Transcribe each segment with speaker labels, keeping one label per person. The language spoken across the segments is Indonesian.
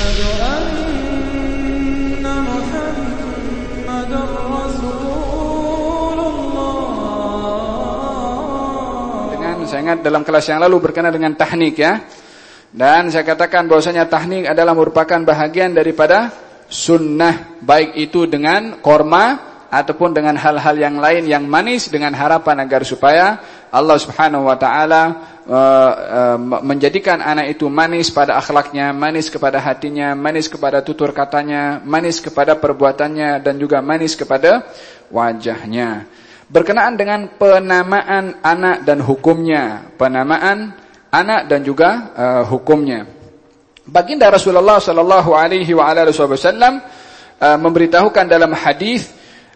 Speaker 1: Saya ingat dalam kelas yang lalu berkenaan dengan tahnik ya. Dan saya katakan bahwasanya tahnik adalah merupakan bahagian daripada sunnah, baik itu dengan korma ataupun dengan hal-hal yang lain yang manis, dengan harapan agar supaya Allah Subhanahu wa taala menjadikan anak itu manis pada akhlaknya, manis kepada hatinya, manis kepada tutur katanya, manis kepada perbuatannya, dan juga manis kepada wajahnya. Berkenaan dengan penamaan anak dan hukumnya, penamaan anak dan juga hukumnya. Baginda Rasulullah sallallahu alaihi wa alihi wasallam memberitahukan dalam hadis,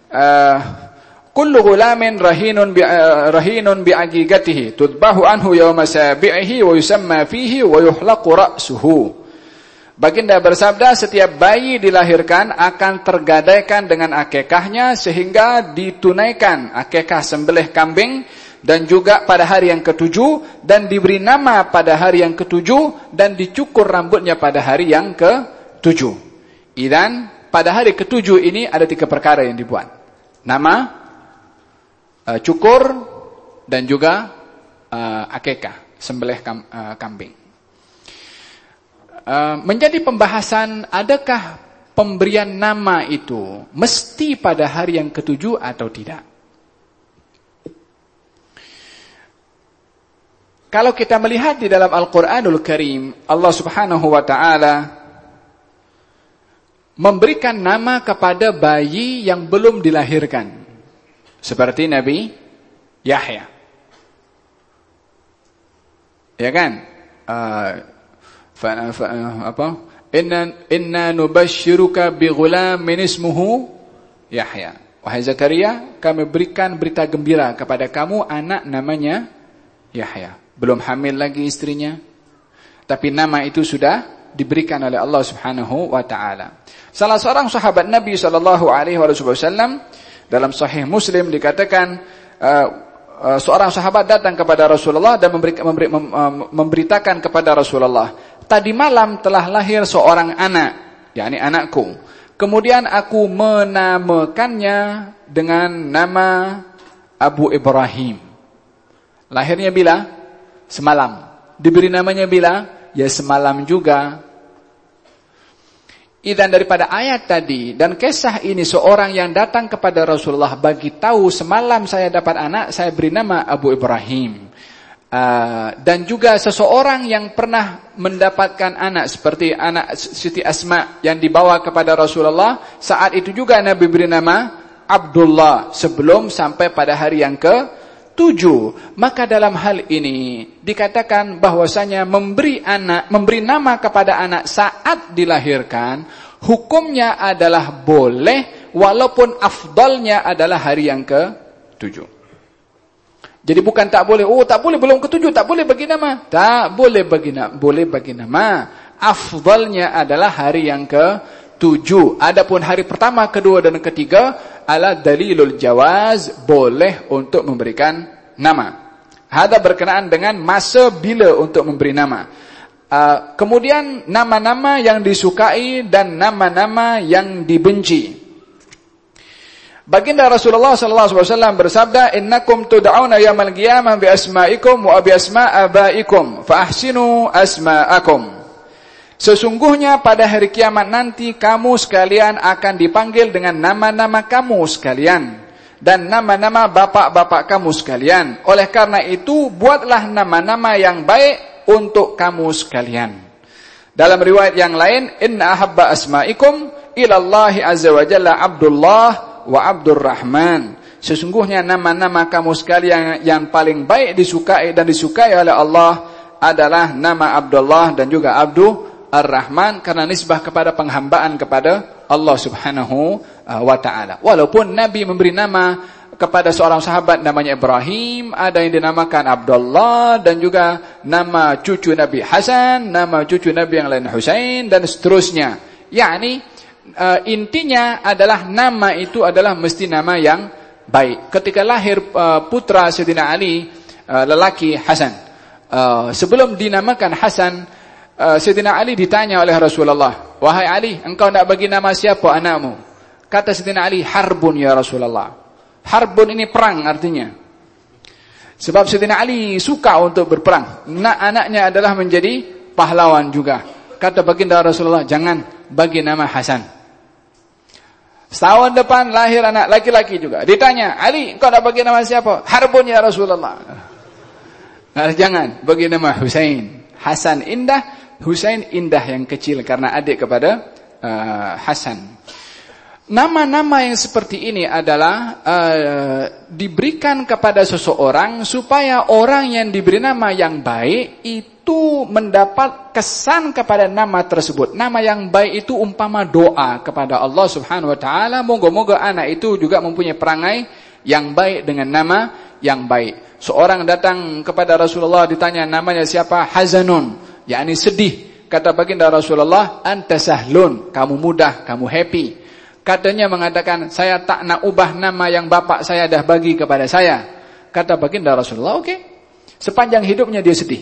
Speaker 1: kullu ghulamin rahinun bi'aqiqatihi tudbahu anhu yawma sabi'ihi wa yusamma fihi wa yuhlaqu ra'suhu. Baginda bersabda, setiap bayi dilahirkan akan tergadaikan dengan akikahnya sehingga ditunaikan akikah sembelih kambing, dan juga pada hari yang ketujuh, dan diberi nama pada hari yang ketujuh, dan dicukur rambutnya pada hari yang ketujuh. Dan pada hari ketujuh ini ada 3 perkara yang dibuat. Nama, cukur, dan juga akikah sembelih kambing. Menjadi pembahasan, adakah pemberian nama itu mesti pada hari yang ketujuh atau tidak? Kalau kita melihat di dalam Al-Quranul Karim, Allah Subhanahu wa ta'ala memberikan nama kepada bayi yang belum dilahirkan, seperti Nabi Yahya, ya kan? Inna nubashiruka bighulamin ismuhu Yahya. Wahai Zakaria, kami berikan berita gembira kepada kamu, anak namanya Yahya. Belum hamil lagi istrinya, tapi nama itu sudah diberikan oleh Allah Subhanahu wa taala. Salah seorang sahabat Nabi sallallahu alaihi wasallam, dalam Sahih Muslim dikatakan, seorang sahabat datang kepada Rasulullah dan memberitakan kepada Rasulullah, tadi malam telah lahir seorang anak, yakni anakku. Kemudian aku menamakannya dengan nama Abu Ibrahim. Lahirnya bila? Semalam. Diberi namanya bila? Ya semalam juga. Dan daripada ayat tadi dan kisah ini, seorang yang datang kepada Rasulullah bagi tahu, semalam saya dapat anak, saya beri nama Abu Ibrahim. Dan juga seseorang yang pernah mendapatkan anak, seperti anak Siti Asma yang dibawa kepada Rasulullah, saat itu juga Nabi beri nama Abdullah sebelum sampai pada hari yang ke-7. Maka dalam hal ini dikatakan bahwasanya memberi nama kepada anak saat dilahirkan, hukumnya adalah boleh, walaupun afdalnya adalah hari yang ke-7. Jadi bukan tak boleh, tak boleh belum ke-7, tak boleh bagi nama. Tak boleh bagi nama. Afdalnya adalah hari yang ke-7. Adapun hari pertama, kedua dan ketiga adalah dalilul jawaz, boleh untuk memberikan nama. Hada berkenaan dengan masa bila untuk memberi nama. Kemudian nama-nama yang disukai dan nama-nama yang dibenci. Baginda Rasulullah sallallahu alaihi wasallam bersabda, innakum tud'auna yaumil qiyamah bi asma'ikum wa bi asma'abaikum fa ahsinu asma'akum. Sesungguhnya pada hari kiamat nanti kamu sekalian akan dipanggil dengan nama-nama kamu sekalian dan nama-nama bapak-bapak kamu sekalian. Oleh karena itu, buatlah nama-nama yang baik untuk kamu sekalian. Dalam riwayat yang lain, inna ahabba asma'ikum ilallahi azza wa jalla Abdullah wa Abdurrahman. Sesungguhnya nama-nama kamu sekalian yang paling baik disukai dan disukai oleh Allah adalah nama Abdullah dan juga Ar-Rahman, karena nisbah kepada penghambaan kepada Allah Subhanahu wa ta'ala. Walaupun Nabi memberi nama kepada seorang sahabat namanya Ibrahim, ada yang dinamakan Abdullah, dan juga nama cucu Nabi Hasan, nama cucu Nabi yang lain Husain, dan seterusnya. Yakni intinya adalah nama itu adalah mesti nama yang baik. Ketika lahir putra Sayyidina Ali, lelaki Hasan, sebelum dinamakan Hasan, Sayyidina Ali ditanya oleh Rasulullah, Wahai Ali, engkau nak bagi nama siapa anakmu? Kata Sayyidina Ali, Harbun ya Rasulullah. Harbun ini perang artinya. Sebab Sayyidina Ali suka untuk berperang. Anaknya adalah menjadi pahlawan juga. Kata baginda Rasulullah, jangan bagi nama Hasan. Setahun depan lahir anak laki-laki juga. Ditanya, Ali, engkau nak bagi nama siapa? Harbun ya Rasulullah. Jangan bagi nama Husain. Hasan indah, Husain indah yang kecil karena adik kepada Hasan. Nama-nama yang seperti ini adalah diberikan kepada seseorang supaya orang yang diberi nama yang baik itu mendapat kesan kepada nama tersebut. Nama yang baik itu umpama doa kepada Allah Subhanahu wa taala, moga-moga anak itu juga mempunyai perangai yang baik dengan nama yang baik. Seorang datang kepada Rasulullah ditanya namanya siapa? Hazanun, yakni sedih. Kata baginda Rasulullah, anta sahlun, kamu mudah, kamu happy. Katanya mengatakan, saya tak nak ubah nama yang bapak saya dah bagi kepada saya. Kata baginda Rasulullah, oke. Sepanjang hidupnya dia sedih.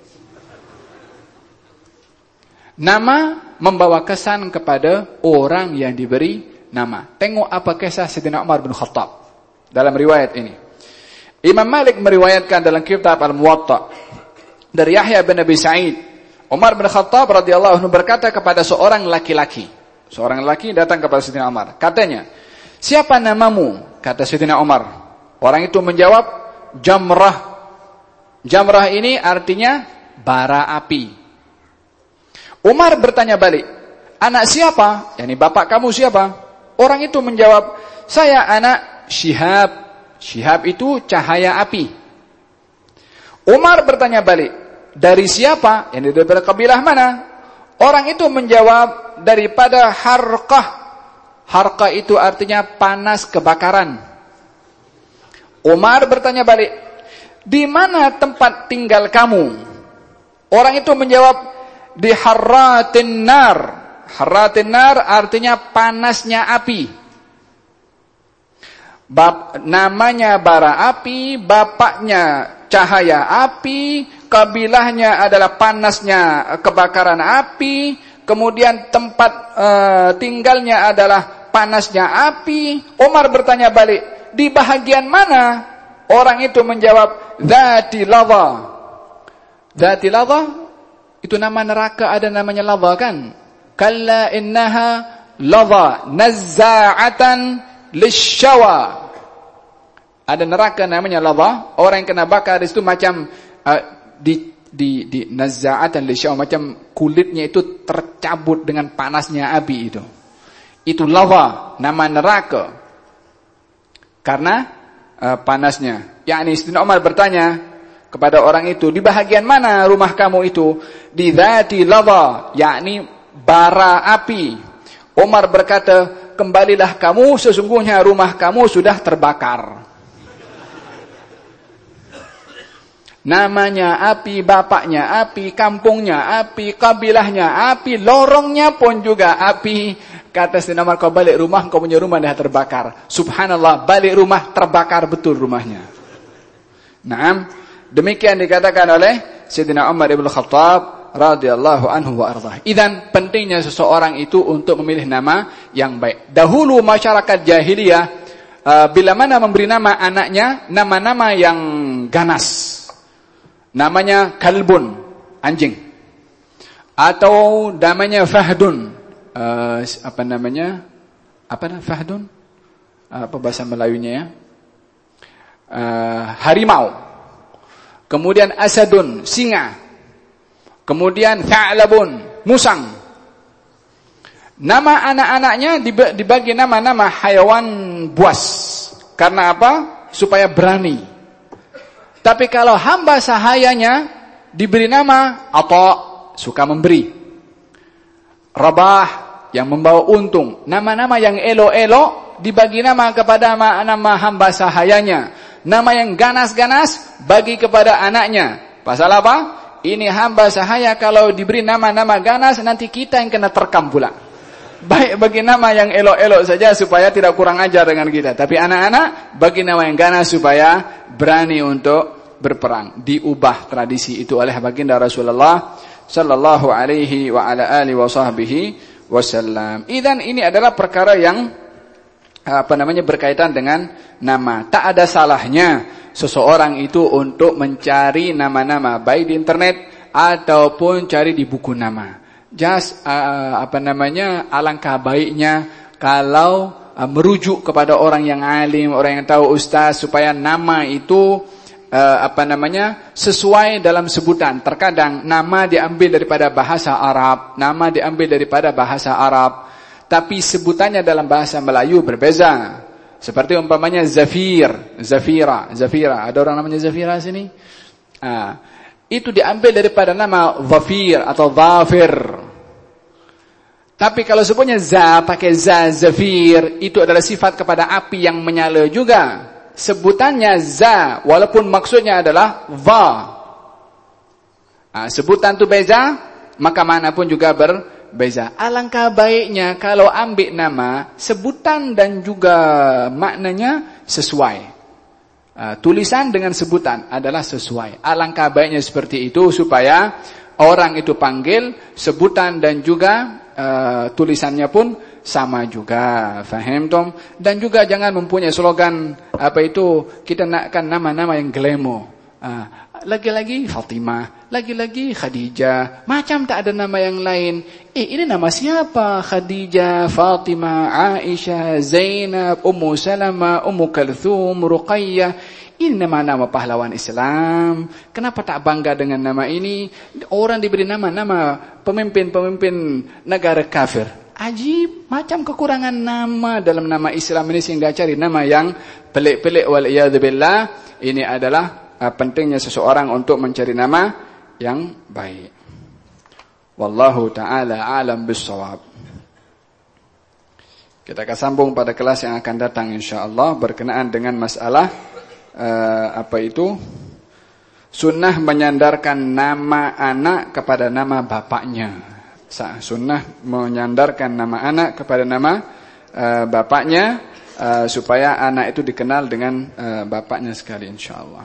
Speaker 1: Nama membawa kesan kepada orang yang diberi nama. Tengok apa kisah Sayyidina Umar bin Khattab dalam riwayat ini. Imam Malik meriwayatkan dalam kitab Al-Muwatta dari Yahya bin Abi Sa'id, Umar bin Khattab radhiyallahu anhu berkata kepada seorang laki-laki. Seorang laki datang kepada Sayyidina Umar. Katanya, siapa namamu? Kata Sayyidina Umar. Orang itu menjawab, Jamrah. Jamrah ini artinya bara api. Umar bertanya balik, anak siapa? Yani bapak kamu siapa? Orang itu menjawab, saya anak Syihab. Syihab itu cahaya api. Umar bertanya balik, dari siapa? Yani daripada kabilah mana? Orang itu menjawab, daripada Harqah. Harqah itu artinya panas kebakaran. Umar bertanya balik, di mana tempat tinggal kamu? Orang itu menjawab, di Harratin Nar. Harratin Nar artinya panasnya api. Namanya bara api, bapaknya cahaya api, kabilahnya adalah panasnya kebakaran api, kemudian tempat tinggalnya adalah panasnya api. Umar bertanya balik, di bahagian mana? Orang itu menjawab, Dzati Ladha. Dzati Ladha itu nama neraka, ada namanya Ladha kan? Kalla innaha Ladha nazza'atan lisyawa. Ada neraka namanya Ladha. Orang yang kena bakar itu macam di nazza'atan lisyawa, macam kulitnya itu tercabut dengan panasnya api itu. Itu Ladha, nama neraka. Karena panasnya. Yakni Sayyidina Umar bertanya kepada orang itu, di bahagian mana rumah kamu itu? Di Dzati Ladha, yakni bara api. Umar berkata, kembalilah kamu, sesungguhnya rumah kamu sudah terbakar. Namanya api, bapaknya api, kampungnya api, kabilahnya api, lorongnya pun juga api. Kata Sayyidina Umar, kau balik rumah, kau punya rumah dah terbakar. Subhanallah, balik rumah terbakar betul rumahnya. Naam, demikian dikatakan oleh Sayyidina Umar ibn Khattab radhiyallahu anhu wa ardhah. Idzan pentingnya seseorang itu untuk memilih nama yang baik. Dahulu masyarakat jahiliyah bila mana memberi nama anaknya nama-nama yang ganas. Namanya kalbun, anjing. Atau namanya fahdun. Fahdun? Apa bahasa Melayunya ya? Harimau. Kemudian asadun, singa. Kemudian tha'labun, musang. Nama anak-anaknya dibagi nama-nama hayawan buas. Karena apa? Supaya berani. Tapi kalau hamba sahayanya diberi nama Atha, suka memberi. Rabah, yang membawa untung. Nama-nama yang elok-elok dibagi nama kepada nama hamba sahayanya. Nama yang ganas-ganas bagi kepada anaknya. Pasal apa? Ini hamba sahaya kalau diberi nama-nama ganas, nanti kita yang kena terkam pula. Baik bagi nama yang elok-elok saja supaya tidak kurang ajar dengan kita. Tapi anak-anak bagi nama yang ganas supaya berani untuk berperang. Diubah tradisi itu oleh baginda Rasulullah sallallahu alaihi wa ala alihi wa sahbihi wasallam. Idzan ini adalah perkara yang berkaitan dengan nama. Tak ada salahnya seseorang itu untuk mencari nama-nama baik di internet ataupun cari di buku nama. Alangkah baiknya kalau merujuk kepada orang yang alim, orang yang tahu, ustaz, supaya nama itu sesuai dalam sebutan. Terkadang nama diambil daripada bahasa Arab, tapi sebutannya dalam bahasa Melayu berbeza. Seperti umpamanya Zafira. Ada orang namanya Zafira sini? Itu diambil daripada nama Zafir atau Zafir. Tapi kalau sebutnya pakai Zafir, itu adalah sifat kepada api yang menyala juga. Sebutannya walaupun maksudnya adalah Va. Sebutan itu beza, maka mana pun juga berbeza. Alangkah baiknya kalau ambil nama, sebutan dan juga maknanya sesuai. Tulisan dengan sebutan adalah sesuai. Alangkah baiknya seperti itu supaya orang itu panggil, sebutan dan juga tulisannya pun sama juga. Faham tom? Dan juga jangan mempunyai slogan kita nakkan nama-nama yang glemo. Lagi-lagi Fatimah, lagi-lagi Khadijah, macam tak ada nama yang lain. Ini nama siapa? Khadijah, Fatimah, Aisyah, Zainab, Ummu Salamah, Ummu Kalthum, Ruqayyah. Ini nama-nama pahlawan Islam. Kenapa tak bangga dengan nama ini? Orang diberi nama-nama pemimpin-pemimpin negara kafir. Ajib, macam kekurangan nama dalam nama Islam ini sehingga cari nama yang pelik-pelik. Wal'iyadzubillah. Ini adalah pentingnya seseorang untuk mencari nama yang baik. Wallahu ta'ala alam bissawab. Kita akan sambung pada kelas yang akan datang insyaAllah berkenaan dengan masalah sunnah menyandarkan nama anak kepada nama bapaknya. Sunnah menyandarkan nama anak kepada nama bapaknya supaya anak itu dikenal dengan bapaknya sekali insyaallah.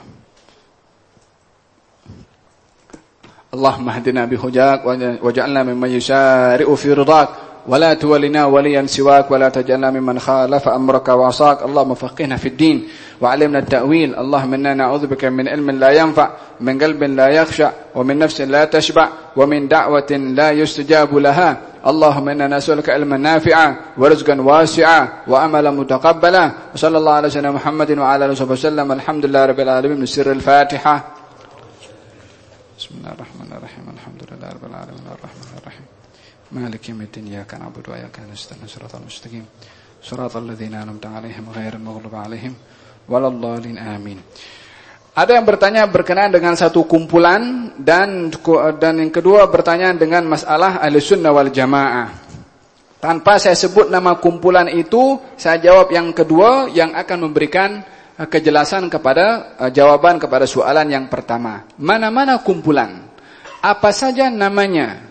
Speaker 1: Allahumma hdina bihujak waj'alna mimman yusari'u fi ridak ولا تولنا وليا سواك ولا تجعلنا ممن خالف أمرك وعصاك اللهم فقهنا في الدين وعلمنا التأويل اللهم إنا نعوذ بك من علم لا ينفع من قلب لا يخشع ومن نفس لا تشبع ومن دعوة لا يستجاب لها اللهم إنا نسألك علما نافعا ورزقا واسعا وأملا متقبلا وصلى الله على سيدنا محمد وعلى آله وصحبه وسلم الحمد لله رب العالمين من سر الفاتحة بسم الله الرحمن الرحيم الحمد لله رب العالمين الرحمن الرحيم مالك يوم الدين إياك نعبد وإياك نستعين صراط المستقيم صراط الذين أنعمت عليهم غير المغضوب عليهم ولا الضالين آمين. Ada yang bertanya berkenaan dengan satu kumpulan dan yang kedua bertanya dengan masalah Ahlussunnah wal Jamaah. Tanpa saya sebut nama kumpulan itu, saya jawab yang kedua yang akan memberikan kejelasan kepada jawaban kepada soalan yang pertama. Mana-mana kumpulan? Apa saja namanya?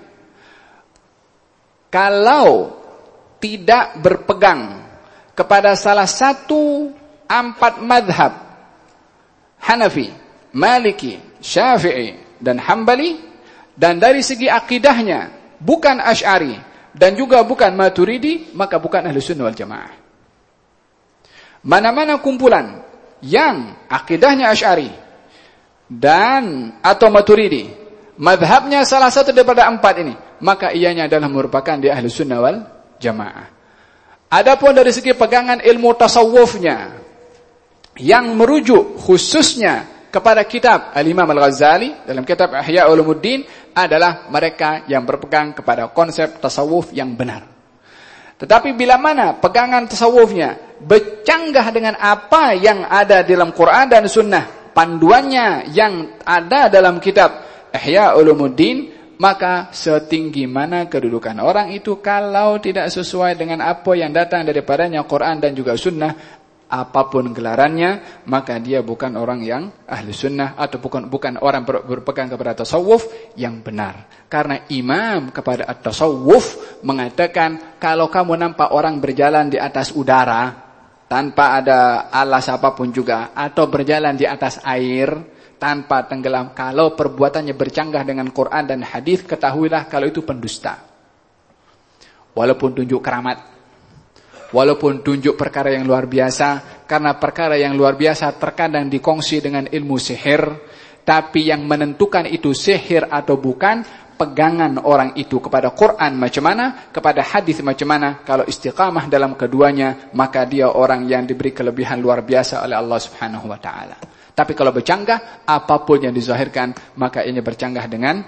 Speaker 1: Kalau tidak berpegang kepada salah satu 4 madhab, Hanafi, Maliki, Syafi'i, dan Hambali, dan dari segi akidahnya bukan Asy'ari dan juga bukan Maturidi, maka bukan Ahlussunnah wal Jamaah. Mana-mana kumpulan yang akidahnya Asy'ari dan atau Maturidi, madhabnya salah satu daripada 4 ini, maka ianya adalah merupakan di Ahlussunnah wal Jamaah. Adapun dari segi pegangan ilmu tasawufnya yang merujuk khususnya kepada kitab Al-Imam Al-Ghazali dalam kitab Ihya Ulumuddin adalah mereka yang berpegang kepada konsep tasawuf yang benar. Tetapi bila mana pegangan tasawufnya bercanggah dengan apa yang ada dalam Quran dan Sunnah, panduannya yang ada dalam kitab Ihya Ulumuddin, maka setinggi mana kedudukan orang itu kalau tidak sesuai dengan apa yang datang daripadanya Quran dan juga Sunnah, apapun gelarannya, maka dia bukan orang yang ahli sunnah atau bukan orang berpegang kepada tasawuf yang benar. Karena imam kepada tasawuf mengatakan kalau kamu nampak orang berjalan di atas udara tanpa ada alas apapun juga, atau berjalan di atas air tanpa tenggelam, kalau perbuatannya bercanggah dengan Quran dan hadis, ketahuilah kalau itu pendusta. Walaupun tunjuk keramat, walaupun tunjuk perkara yang luar biasa, karena perkara yang luar biasa terkadang dikongsi dengan ilmu sihir, tapi yang menentukan itu sihir atau bukan, pegangan orang itu kepada Quran macam mana, kepada hadis macam mana. Kalau istiqamah dalam keduanya, maka dia orang yang diberi kelebihan luar biasa oleh Allah Subhanahu wa taala. Tapi kalau bercanggah, apapun yang dizahirkan, maka ini bercanggah dengan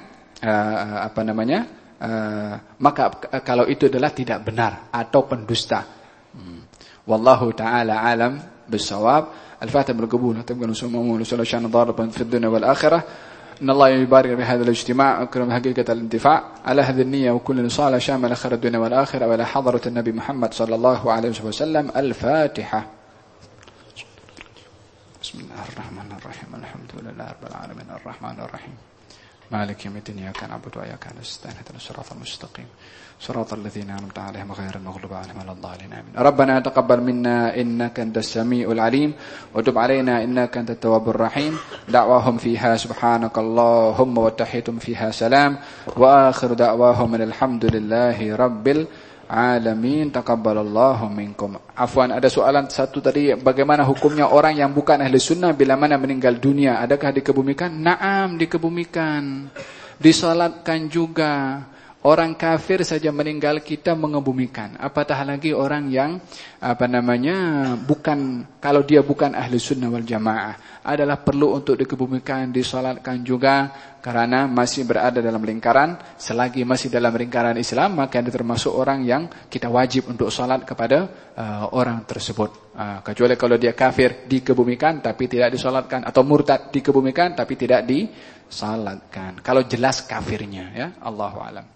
Speaker 1: maka kalau itu adalah tidak benar atau pendusta. Wallahu taala alam bisawab. Al-Fatihah bil qabul. Tabqana sumamu sallallahu alaihi wasallam fi dunya wal akhirah. إن الله يبارك في هذا الاجتماع أكرم حقيقة الانتفاع على هذه النية وكل نصالة شامل خير الدنيا والآخرة وإلى حضرة النبي محمد صلى الله عليه وسلم. الفاتحة. بسم الله الرحمن الرحيم الحمد لله رب العالمين الرحمن الرحيم مالك يوم الدين إياك نعبد وإياك نستعين اهدنا الصراط المستقيم صراط الذين أنعمت عليهم غير المغضوب عليهم ولا الضالين آمين. ربنا تقبل منا إنك أنت السميع العليم وتب علينا إنك أنت التواب الرحيم. دعواهم فيها سبحانك اللهم وتحيتم فيها سلام وآخر دعواهم الحمد لله رب العالمين. Taqabbalallahu minkum. Afwan, ada soalan satu tadi, bagaimana hukumnya orang yang bukan ahli sunnah bila mana meninggal dunia, adakah dikebumikan? Naam, dikebumikan, disalatkan juga. Orang kafir saja meninggal kita mengebumikan, apatah lagi orang yang bukan, kalau dia bukan ahli sunnah wal jamaah, adalah perlu untuk dikebumikan, disolatkan juga, karena masih berada dalam lingkaran. Selagi masih dalam lingkaran Islam, maka dia termasuk orang yang kita wajib untuk solat kepada orang tersebut. Kecuali kalau dia kafir, dikebumikan tapi tidak disolatkan, atau murtad, dikebumikan tapi tidak disolatkan, kalau jelas kafirnya, ya. Allahu a'lam.